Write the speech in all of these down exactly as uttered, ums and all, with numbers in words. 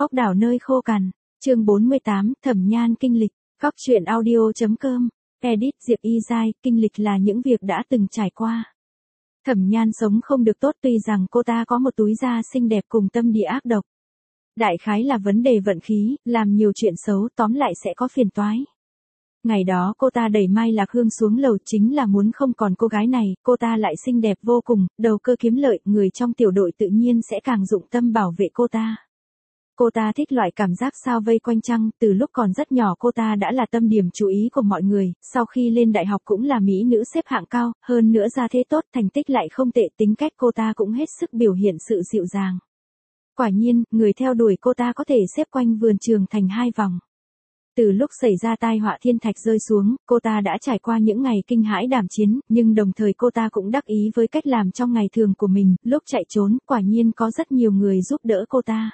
Ốc đảo nơi khô cằn, chương bốn mươi tám, Thẩm Nhan kinh lịch, Cóc truyện audio.com, edit Diệp Y Giai, kinh lịch là những việc đã từng trải qua. Thẩm Nhan sống không được tốt tuy rằng cô ta có một túi da xinh đẹp cùng tâm địa ác độc. Đại khái là vấn đề vận khí, làm nhiều chuyện xấu tóm lại sẽ có phiền toái. Ngày đó cô ta đẩy Mai Lạc Hương xuống lầu chính là muốn không còn cô gái này, cô ta lại xinh đẹp vô cùng, đầu cơ kiếm lợi, người trong tiểu đội tự nhiên sẽ càng dụng tâm bảo vệ cô ta. Cô ta thích loại cảm giác sao vây quanh trăng, từ lúc còn rất nhỏ cô ta đã là tâm điểm chú ý của mọi người, sau khi lên đại học cũng là mỹ nữ xếp hạng cao, hơn nữa ra thế tốt, thành tích lại không tệ, tính cách cô ta cũng hết sức biểu hiện sự dịu dàng. Quả nhiên, người theo đuổi cô ta có thể xếp quanh vườn trường thành hai vòng. Từ lúc xảy ra tai họa thiên thạch rơi xuống, cô ta đã trải qua những ngày kinh hãi đảm chiến, nhưng đồng thời cô ta cũng đắc ý với cách làm trong ngày thường của mình, lúc chạy trốn, quả nhiên có rất nhiều người giúp đỡ cô ta.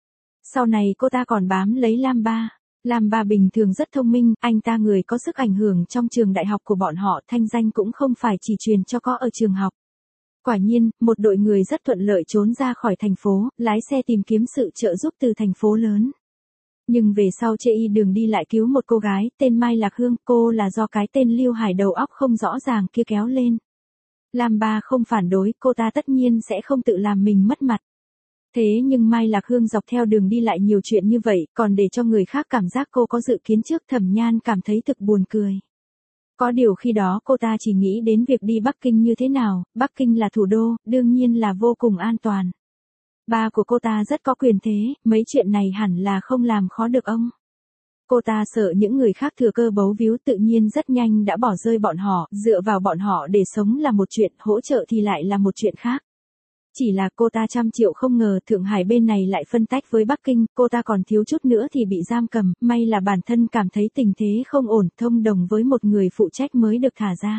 Sau này cô ta còn bám lấy Lam Ba. Lam Ba bình thường rất thông minh, anh ta người có sức ảnh hưởng trong trường đại học của bọn họ, thanh danh cũng không phải chỉ truyền cho có ở trường học. Quả nhiên, một đội người rất thuận lợi trốn ra khỏi thành phố, lái xe tìm kiếm sự trợ giúp từ thành phố lớn. Nhưng về sau chê y đường đi lại cứu một cô gái, tên Mai Lạc Hương, cô là do cái tên Lưu Hải đầu óc không rõ ràng kia kéo lên. Lam Ba không phản đối, cô ta tất nhiên sẽ không tự làm mình mất mặt. Thế nhưng Mai Lạc Hương dọc theo đường đi lại nhiều chuyện như vậy, còn để cho người khác cảm giác cô có dự kiến trước, Thẩm Nhan cảm thấy thực buồn cười. Có điều khi đó cô ta chỉ nghĩ đến việc đi Bắc Kinh như thế nào, Bắc Kinh là thủ đô, đương nhiên là vô cùng an toàn. Ba của cô ta rất có quyền thế, mấy chuyện này hẳn là không làm khó được ông. Cô ta sợ những người khác thừa cơ bấu víu, tự nhiên rất nhanh đã bỏ rơi bọn họ, dựa vào bọn họ để sống là một chuyện, hỗ trợ thì lại là một chuyện khác. Chỉ là cô ta trăm triệu không ngờ Thượng Hải bên này lại phân tách với Bắc Kinh, cô ta còn thiếu chút nữa thì bị giam cầm, may là bản thân cảm thấy tình thế không ổn, thông đồng với một người phụ trách mới được thả ra.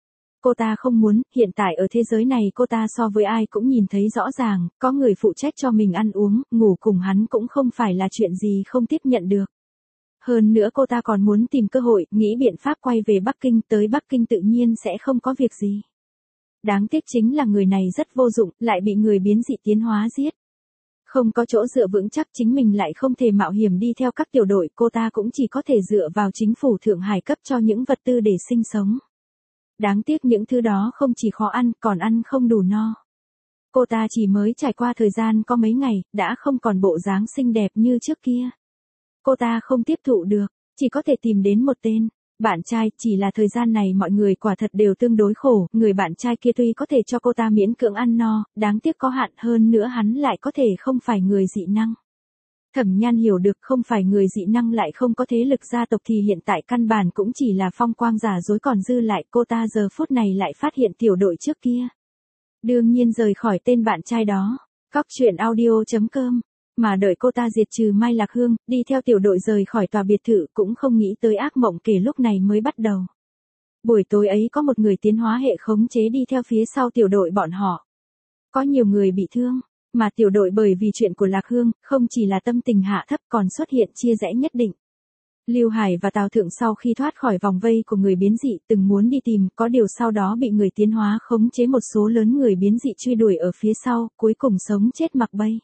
Cô ta không muốn, hiện tại ở thế giới này cô ta so với ai cũng nhìn thấy rõ ràng, có người phụ trách cho mình ăn uống, ngủ cùng hắn cũng không phải là chuyện gì không tiếp nhận được. Hơn nữa cô ta còn muốn tìm cơ hội, nghĩ biện pháp quay về Bắc Kinh, tới Bắc Kinh tự nhiên sẽ không có việc gì. Đáng tiếc chính là người này rất vô dụng, lại bị người biến dị tiến hóa giết. Không có chỗ dựa vững chắc, chính mình lại không thể mạo hiểm đi theo các tiểu đội, cô ta cũng chỉ có thể dựa vào chính phủ Thượng Hải cấp cho những vật tư để sinh sống. Đáng tiếc những thứ đó không chỉ khó ăn, còn ăn không đủ no. Cô ta chỉ mới trải qua thời gian có mấy ngày, đã không còn bộ dáng xinh đẹp như trước kia. Cô ta không tiếp thụ được, chỉ có thể tìm đến một tên bạn trai, chỉ là thời gian này mọi người quả thật đều tương đối khổ, người bạn trai kia tuy có thể cho cô ta miễn cưỡng ăn no, đáng tiếc có hạn, hơn nữa hắn lại có thể không phải người dị năng. Thẩm Nhan hiểu được không phải người dị năng lại không có thế lực gia tộc thì hiện tại căn bản cũng chỉ là phong quang giả dối, còn dư lại cô ta giờ phút này lại phát hiện tiểu đội trước kia. Đương nhiên rời khỏi tên bạn trai đó, Cóc truyện audio.com. Mà đợi cô ta diệt trừ Mai Lạc Hương, đi theo tiểu đội rời khỏi tòa biệt thự, cũng không nghĩ tới ác mộng kể lúc này mới bắt đầu. Buổi tối ấy có một người tiến hóa hệ khống chế đi theo phía sau tiểu đội bọn họ. Có nhiều người bị thương, mà tiểu đội bởi vì chuyện của Lạc Hương, không chỉ là tâm tình hạ thấp còn xuất hiện chia rẽ nhất định. Lưu Hải và Tào Thượng sau khi thoát khỏi vòng vây của người biến dị từng muốn đi tìm, có điều sau đó bị người tiến hóa khống chế, một số lớn người biến dị truy đuổi ở phía sau, cuối cùng sống chết mặc bay.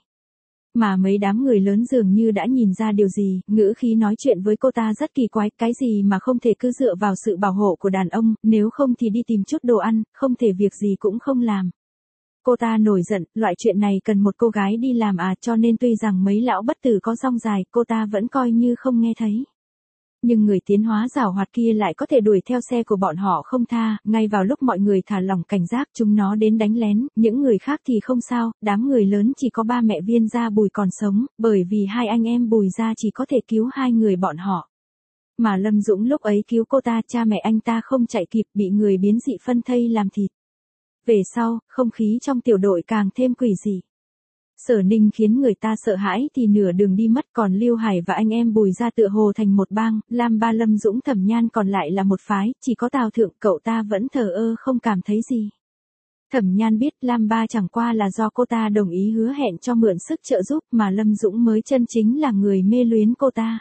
Mà mấy đám người lớn dường như đã nhìn ra điều gì, ngữ khí nói chuyện với cô ta rất kỳ quái, cái gì mà không thể cứ dựa vào sự bảo hộ của đàn ông, nếu không thì đi tìm chút đồ ăn, không thể việc gì cũng không làm. Cô ta nổi giận, loại chuyện này cần một cô gái đi làm à, cho nên tuy rằng mấy lão bất tử có rong dài, cô ta vẫn coi như không nghe thấy. Nhưng người tiến hóa giảo hoạt kia lại có thể đuổi theo xe của bọn họ không tha, ngay vào lúc mọi người thả lỏng cảnh giác, chúng nó đến đánh lén, những người khác thì không sao, đám người lớn chỉ có ba mẹ Viên Gia Bùi còn sống, bởi vì hai anh em Bùi Gia chỉ có thể cứu hai người bọn họ. Mà Lâm Dũng lúc ấy cứu cô ta, cha mẹ anh ta không chạy kịp, bị người biến dị phân thây làm thịt. Về sau, không khí trong tiểu đội càng thêm quỷ dị. Sở Ninh khiến người ta sợ hãi thì nửa đường đi mất, còn Lưu Hải và anh em Bùi Gia tựa hồ thành một bang, Lam Ba Lâm Dũng Thẩm Nhan còn lại là một phái, chỉ có Tào Thượng cậu ta vẫn thờ ơ không cảm thấy gì. Thẩm Nhan biết Lam Ba chẳng qua là do cô ta đồng ý hứa hẹn cho mượn sức trợ giúp, mà Lâm Dũng mới chân chính là người mê luyến cô ta.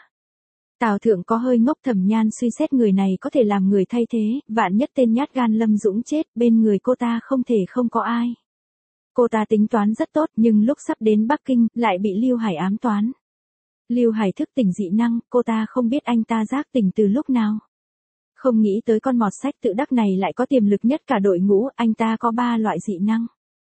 Tào Thượng có hơi ngốc, Thẩm Nhan suy xét người này có thể làm người thay thế, vạn nhất tên nhát gan Lâm Dũng chết, bên người cô ta không thể không có ai. Cô ta tính toán rất tốt, nhưng lúc sắp đến Bắc Kinh, lại bị Lưu Hải ám toán. Lưu Hải thức tỉnh dị năng, cô ta không biết anh ta giác tỉnh từ lúc nào. Không nghĩ tới con mọt sách tự đắc này lại có tiềm lực nhất cả đội ngũ, anh ta có ba loại dị năng.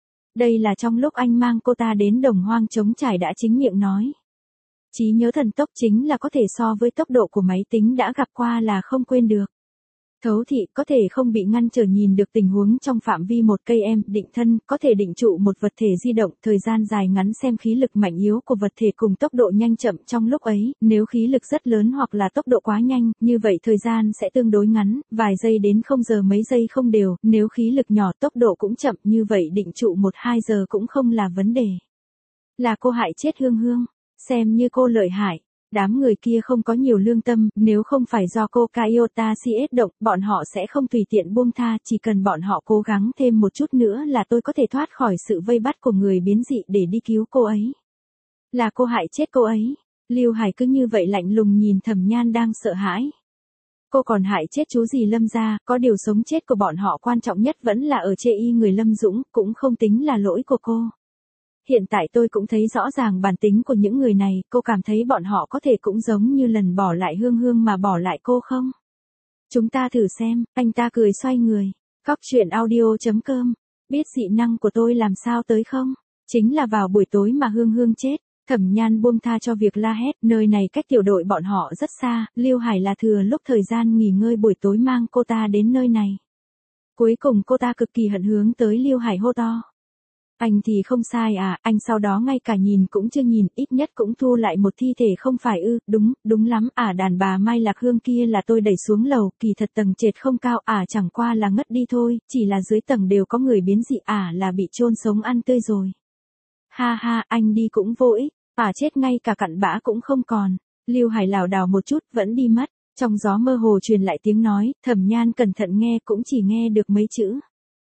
Đây là trong lúc anh mang cô ta đến đồng hoang trống trải đã chính miệng nói. Trí nhớ thần tốc chính là có thể so với tốc độ của máy tính đã gặp qua là không quên được. Thấu thị có thể không bị ngăn trở nhìn được tình huống trong phạm vi một cây em, định thân, có thể định trụ một vật thể di động, thời gian dài ngắn xem khí lực mạnh yếu của vật thể cùng tốc độ nhanh chậm trong lúc ấy, nếu khí lực rất lớn hoặc là tốc độ quá nhanh, như vậy thời gian sẽ tương đối ngắn, vài giây đến không giờ mấy giây không đều, nếu khí lực nhỏ tốc độ cũng chậm như vậy định trụ một hai giờ cũng không là vấn đề. Là cô hại chết Hương Hương, xem như cô lợi hại. Đám người kia không có nhiều lương tâm, nếu không phải do cô Kaiota xê ét động, bọn họ sẽ không tùy tiện buông tha, chỉ cần bọn họ cố gắng thêm một chút nữa là tôi có thể thoát khỏi sự vây bắt của người biến dị để đi cứu cô ấy. Là cô hại chết cô ấy. Lưu Hải cứ như vậy lạnh lùng nhìn Thẩm Nhan đang sợ hãi. Cô còn hại chết chú dì Lâm gia, có điều sống chết của bọn họ quan trọng nhất vẫn là ở chê y người Lâm Dũng, cũng không tính là lỗi của cô. Hiện tại tôi cũng thấy rõ ràng bản tính của những người này, cô cảm thấy bọn họ có thể cũng giống như lần bỏ lại Hương Hương mà bỏ lại cô không? Chúng ta thử xem, anh ta cười xoay người. Cóc truyện audio chấm com, biết dị năng của tôi làm sao tới không? Chính là vào buổi tối mà Hương Hương chết. Thẩm Nhan buông tha cho việc la hét, nơi này cách tiểu đội bọn họ rất xa, Lưu Hải là thừa lúc thời gian nghỉ ngơi buổi tối mang cô ta đến nơi này. Cuối cùng cô ta cực kỳ hận hướng tới Lưu Hải hô to. Anh thì không sai à, anh sau đó ngay cả nhìn cũng chưa nhìn, ít nhất cũng thu lại một thi thể không phải ư, đúng, đúng lắm, à đàn bà Mai Lạc Hương kia là tôi đẩy xuống lầu, kỳ thật tầng trệt không cao, à chẳng qua là ngất đi thôi, chỉ là dưới tầng đều có người biến dị, à là bị chôn sống ăn tươi rồi. Ha ha, anh đi cũng vô ích, à chết ngay cả cặn bã cũng không còn. Lưu Hải lảo đảo một chút, vẫn đi mất, trong gió mơ hồ truyền lại tiếng nói, Thẩm Nhan cẩn thận nghe cũng chỉ nghe được mấy chữ.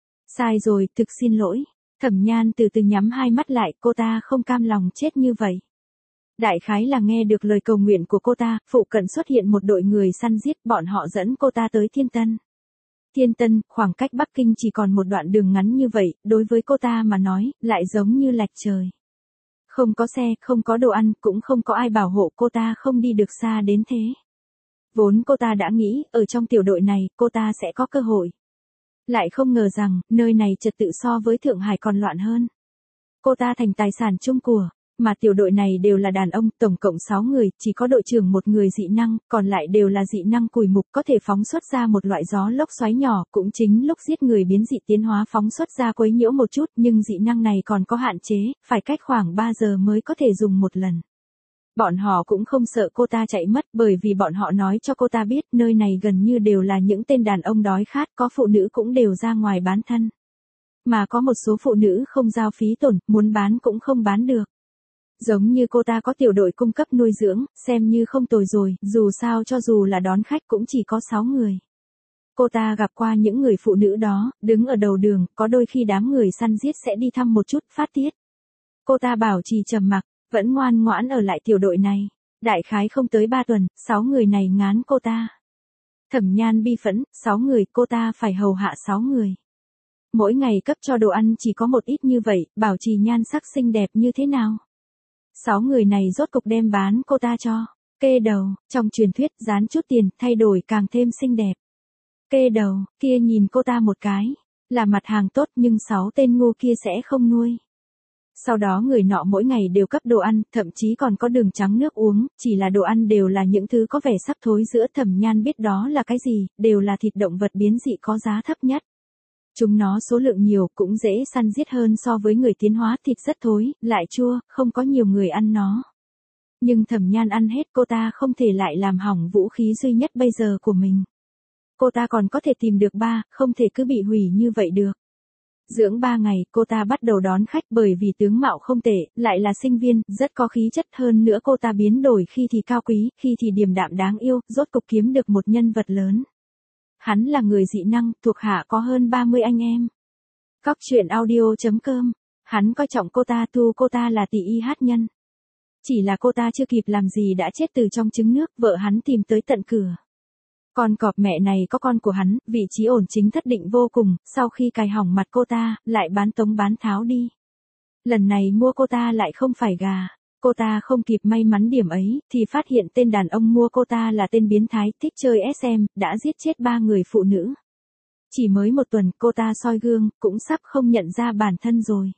Sai rồi, thực xin lỗi. Thẩm Nhan từ từ nhắm hai mắt lại, cô ta không cam lòng chết như vậy. Đại khái là nghe được lời cầu nguyện của cô ta, phụ cận xuất hiện một đội người săn giết, bọn họ dẫn cô ta tới Thiên Tân. Thiên Tân, khoảng cách Bắc Kinh chỉ còn một đoạn đường ngắn như vậy, đối với cô ta mà nói, lại giống như lệch trời. Không có xe, không có đồ ăn, cũng không có ai bảo hộ cô ta không đi được xa đến thế. Vốn cô ta đã nghĩ, ở trong tiểu đội này, cô ta sẽ có cơ hội. Lại không ngờ rằng, nơi này trật tự so với Thượng Hải còn loạn hơn. Cô ta thành tài sản chung của, mà tiểu đội này đều là đàn ông, tổng cộng sáu người, chỉ có đội trưởng một người dị năng, còn lại đều là dị năng cùi mục có thể phóng xuất ra một loại gió lốc xoáy nhỏ, cũng chính lúc giết người biến dị tiến hóa phóng xuất ra quấy nhiễu một chút, nhưng dị năng này còn có hạn chế, phải cách khoảng ba giờ mới có thể dùng một lần. Bọn họ cũng không sợ cô ta chạy mất bởi vì bọn họ nói cho cô ta biết nơi này gần như đều là những tên đàn ông đói khát, có phụ nữ cũng đều ra ngoài bán thân. Mà có một số phụ nữ không giao phí tổn, muốn bán cũng không bán được. Giống như cô ta có tiểu đội cung cấp nuôi dưỡng, xem như không tồi rồi, dù sao cho dù là đón khách cũng chỉ có sáu người. Cô ta gặp qua những người phụ nữ đó, đứng ở đầu đường, có đôi khi đám người săn giết sẽ đi thăm một chút, phát tiết. Cô ta bảo trì trầm mặc, vẫn ngoan ngoãn ở lại tiểu đội này. Đại khái không tới ba tuần, sáu người này ngán cô ta. Thẩm Nhan bi phẫn, sáu người, cô ta phải hầu hạ sáu người. Mỗi ngày cấp cho đồ ăn chỉ có một ít như vậy, bảo trì nhan sắc xinh đẹp như thế nào. Sáu người này rốt cục đem bán cô ta cho. Kê đầu, trong truyền thuyết, dán chút tiền, thay đổi càng thêm xinh đẹp. Kê đầu, kia nhìn cô ta một cái. Là mặt hàng tốt nhưng sáu tên ngu kia sẽ không nuôi. Sau đó người nọ mỗi ngày đều cấp đồ ăn, thậm chí còn có đường trắng nước uống, chỉ là đồ ăn đều là những thứ có vẻ sắc thối giữa. Thẩm Nhan biết đó là cái gì, đều là thịt động vật biến dị có giá thấp nhất. Chúng nó số lượng nhiều, cũng dễ săn giết hơn so với người tiến hóa, thịt rất thối, lại chua, không có nhiều người ăn nó. Nhưng Thẩm Nhan ăn hết, cô ta không thể lại làm hỏng vũ khí duy nhất bây giờ của mình. Cô ta còn có thể tìm được ba, không thể cứ bị hủy như vậy được. Dưỡng ba ngày, cô ta bắt đầu đón khách bởi vì tướng mạo không tệ, lại là sinh viên, rất có khí chất, hơn nữa cô ta biến đổi khi thì cao quý, khi thì điềm đạm đáng yêu, rốt cục kiếm được một nhân vật lớn. Hắn là người dị năng, thuộc hạ có hơn ba mươi anh em. Cóc truyện audio chấm com, hắn coi trọng cô ta, thu cô ta là tỷ y hát nhân. Chỉ là cô ta chưa kịp làm gì đã chết từ trong trứng nước, vợ hắn tìm tới tận cửa. Con cọp mẹ này có con của hắn, vị trí ổn chính thất định vô cùng, sau khi cài hỏng mặt cô ta, lại bán tống bán tháo đi. Lần này mua cô ta lại không phải gà, Cô ta không kịp may mắn điểm ấy, thì phát hiện tên đàn ông mua cô ta là tên biến thái, thích chơi ét em, đã giết chết ba người phụ nữ. Chỉ mới một tuần, cô ta soi gương, cũng sắp không nhận ra bản thân rồi.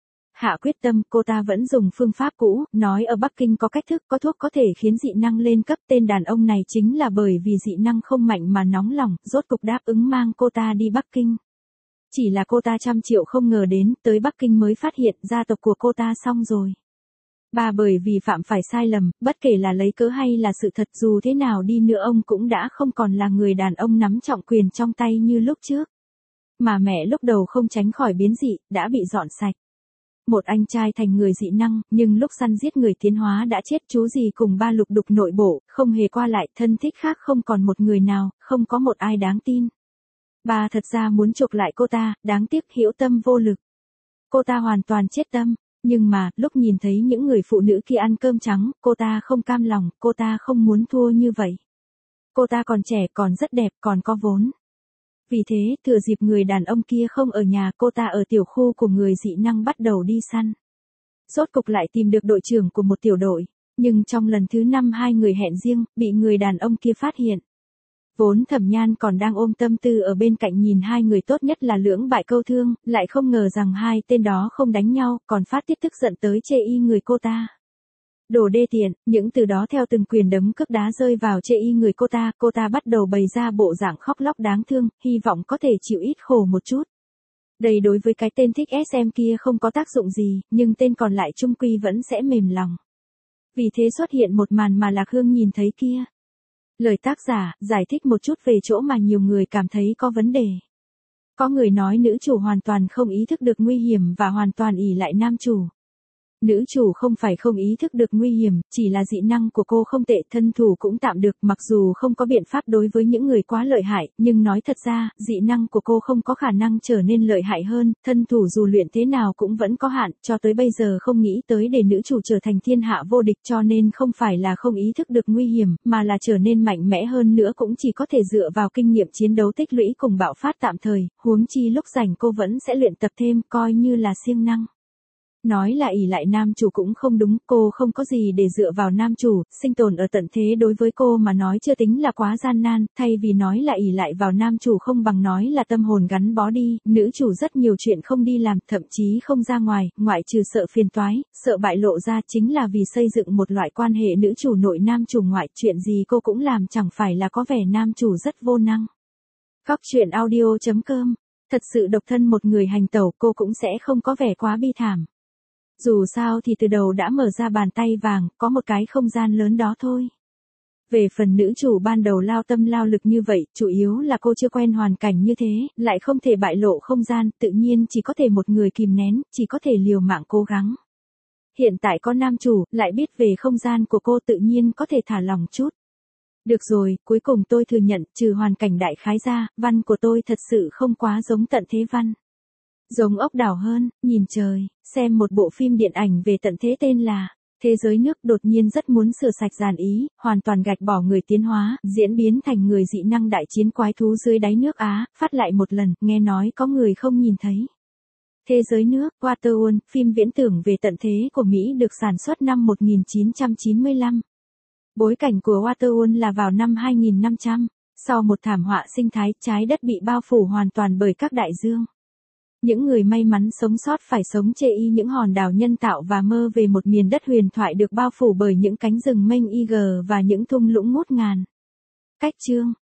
Hạ quyết tâm, cô ta vẫn dùng phương pháp cũ, nói ở Bắc Kinh có cách thức, có thuốc có thể khiến dị năng lên cấp. Tên đàn ông này chính là bởi vì dị năng không mạnh mà nóng lòng, rốt cục đáp ứng mang cô ta đi Bắc Kinh. Chỉ là cô ta trăm triệu không ngờ đến, tới Bắc Kinh mới phát hiện gia tộc của cô ta xong rồi. Bà bởi vì phạm phải sai lầm, bất kể là lấy cớ hay là sự thật, dù thế nào đi nữa ông cũng đã không còn là người đàn ông nắm trọng quyền trong tay như lúc trước. Mà mẹ lúc đầu không tránh khỏi biến dị, đã bị dọn sạch. Một anh trai thành người dị năng, nhưng lúc săn giết người tiến hóa đã chết. Chú gì cùng ba lục đục nội bộ, không hề qua lại, thân thích khác không còn một người nào, không có một ai đáng tin. Bà thật ra muốn chuộc lại cô ta, đáng tiếc hữu tâm vô lực. Cô ta hoàn toàn chết tâm. Nhưng mà, lúc nhìn thấy những người phụ nữ kia ăn cơm trắng, cô ta không cam lòng, cô ta không muốn thua như vậy. Cô ta còn trẻ, còn rất đẹp, còn có vốn. Vì thế, thừa dịp người đàn ông kia không ở nhà, cô ta ở tiểu khu của người dị năng bắt đầu đi săn. Rốt cục lại tìm được đội trưởng của một tiểu đội, nhưng trong lần thứ năm hai người hẹn riêng, bị người đàn ông kia phát hiện. Vốn Thẩm Nhan còn đang ôm tâm tư ở bên cạnh nhìn hai người tốt nhất là lưỡng bại câu thương, lại không ngờ rằng hai tên đó không đánh nhau, còn phát tiết tức giận tới chê y người cô ta. Đồ đê tiện, những từ đó theo từng quyền đấm cước đá rơi vào chê y người cô ta, cô ta bắt đầu bày ra bộ dạng khóc lóc đáng thương, hy vọng có thể chịu ít khổ một chút. Đây đối với cái tên thích ét em kia không có tác dụng gì, nhưng tên còn lại chung quy vẫn sẽ mềm lòng. Vì thế xuất hiện một màn mà Lạc Hương nhìn thấy kia. Lời tác giả, giải thích một chút về chỗ mà nhiều người cảm thấy có vấn đề. Có người nói nữ chủ hoàn toàn không ý thức được nguy hiểm và hoàn toàn ỷ lại nam chủ. Nữ chủ không phải không ý thức được nguy hiểm, chỉ là dị năng của cô không tệ, thân thủ cũng tạm được, mặc dù không có biện pháp đối với những người quá lợi hại, nhưng nói thật ra, dị năng của cô không có khả năng trở nên lợi hại hơn, thân thủ dù luyện thế nào cũng vẫn có hạn, cho tới bây giờ không nghĩ tới để nữ chủ trở thành thiên hạ vô địch, cho nên không phải là không ý thức được nguy hiểm, mà là trở nên mạnh mẽ hơn nữa cũng chỉ có thể dựa vào kinh nghiệm chiến đấu tích lũy cùng bạo phát tạm thời, huống chi lúc rảnh cô vẫn sẽ luyện tập thêm, coi như là siêng năng. Nói là ỷ lại nam chủ cũng không đúng, cô không có gì để dựa vào nam chủ, sinh tồn ở tận thế đối với cô mà nói chưa tính là quá gian nan, thay vì nói là ỷ lại vào nam chủ không bằng nói là tâm hồn gắn bó đi, nữ chủ rất nhiều chuyện không đi làm, thậm chí không ra ngoài, ngoại trừ sợ phiền toái, sợ bại lộ ra, chính là vì xây dựng một loại quan hệ nữ chủ nội nam chủ ngoại, chuyện gì cô cũng làm, chẳng phải là có vẻ nam chủ rất vô năng. Góc truyện audio chấm com, thật sự độc thân một người hành tẩu cô cũng sẽ không có vẻ quá bi thảm. Dù sao thì từ đầu đã mở ra bàn tay vàng, có một cái không gian lớn đó thôi. Về phần nữ chủ ban đầu lao tâm lao lực như vậy, chủ yếu là cô chưa quen hoàn cảnh như thế, lại không thể bại lộ không gian, tự nhiên chỉ có thể một người kìm nén, chỉ có thể liều mạng cố gắng. Hiện tại có nam chủ, lại biết về không gian của cô tự nhiên có thể thả lỏng chút. Được rồi, cuối cùng tôi thừa nhận, trừ hoàn cảnh đại khái ra, văn của tôi thật sự không quá giống tận thế văn. Giống ốc đảo hơn, nhìn trời, xem một bộ phim điện ảnh về tận thế tên là Thế giới nước, đột nhiên rất muốn sửa sạch dàn ý, hoàn toàn gạch bỏ người tiến hóa, diễn biến thành người dị năng đại chiến quái thú dưới đáy nước Á, phát lại một lần, nghe nói có người không nhìn thấy. Thế giới nước, Waterworld, phim viễn tưởng về tận thế của Mỹ được sản xuất năm một nghìn chín trăm chín mươi lăm. Bối cảnh của Waterworld là vào năm hai nghìn năm trăm, sau một thảm họa sinh thái, trái đất bị bao phủ hoàn toàn bởi các đại dương. Những người may mắn sống sót phải sống chê y những hòn đảo nhân tạo và mơ về một miền đất huyền thoại được bao phủ bởi những cánh rừng mênh y gờ và những thung lũng ngút ngàn. Cách chương